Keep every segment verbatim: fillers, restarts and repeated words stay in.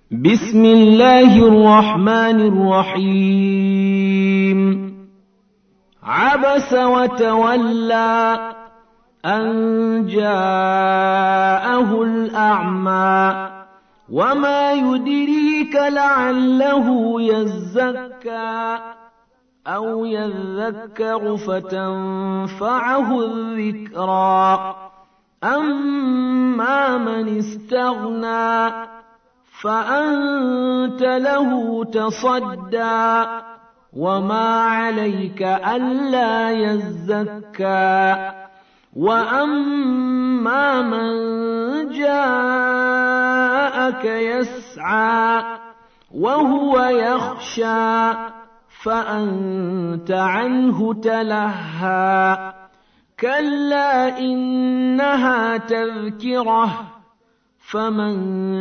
بسم الله الرحمن الرحيم عبس وتولى أن جاءه الأعمى وما يدريك لعله يزكى أو يذكر فتنفعه الذكرى أما من استغنى فأنت له تصدى وما عليك ألا يزكى وأما من جاءك يسعى وهو يخشى فأنت عنه تلهى كلا إنها تذكرة فمن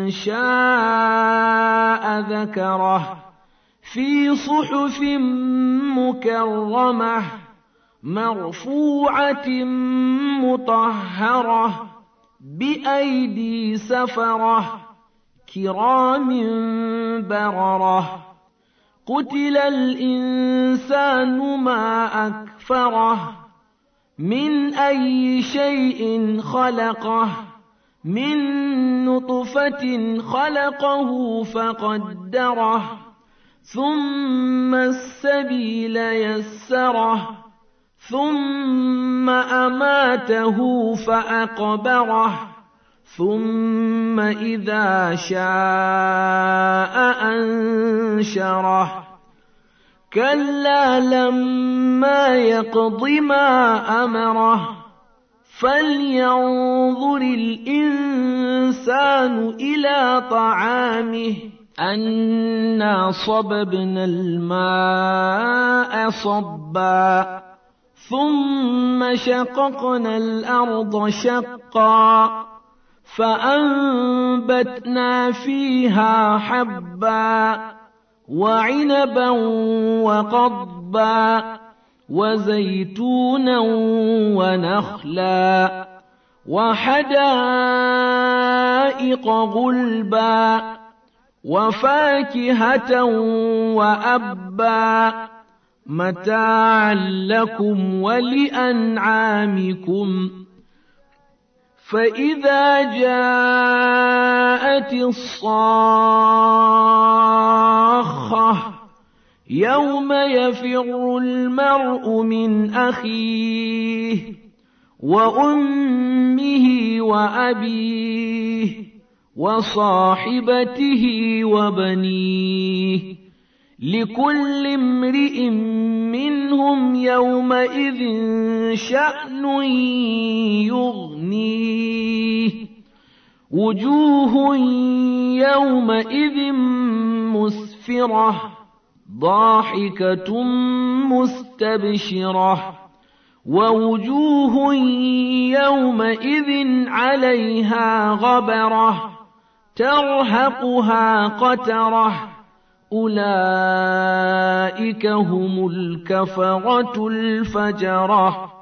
شاء ذكره في صحف مكرمة مرفوعة مطهرة بأيدي سفرة كرام بررة قتل الإنسان ما أكفره من أي شيء خلقه من نطفة خلقه فقدره ثم السبيل يسره ثم أماته فأقبره ثم إذا شاء أنشره كلا لما يقض ما أمره فلينظر الإنسان إلى طعامه أنا صببنا الماء صبا ثم شققنا الأرض شقا فأنبتنا فيها حبا وعنبا وقضبا وزيتونا ونخلا وحدائق غلبا وفاكهة وأبا متاعا لكم ولأنعامكم فإذا جاءت الصاخة يوم يفر المرء من أخيه وأمه وأبيه وصاحبته وبنيه لكل امرئ منهم يومئذ شأن يغنيه وجوه يومئذ مسفرة ضاحكة مستبشرة ووجوه يومئذ عليها غبرة ترهقها قترة أولئك هم الكفرة الفجرة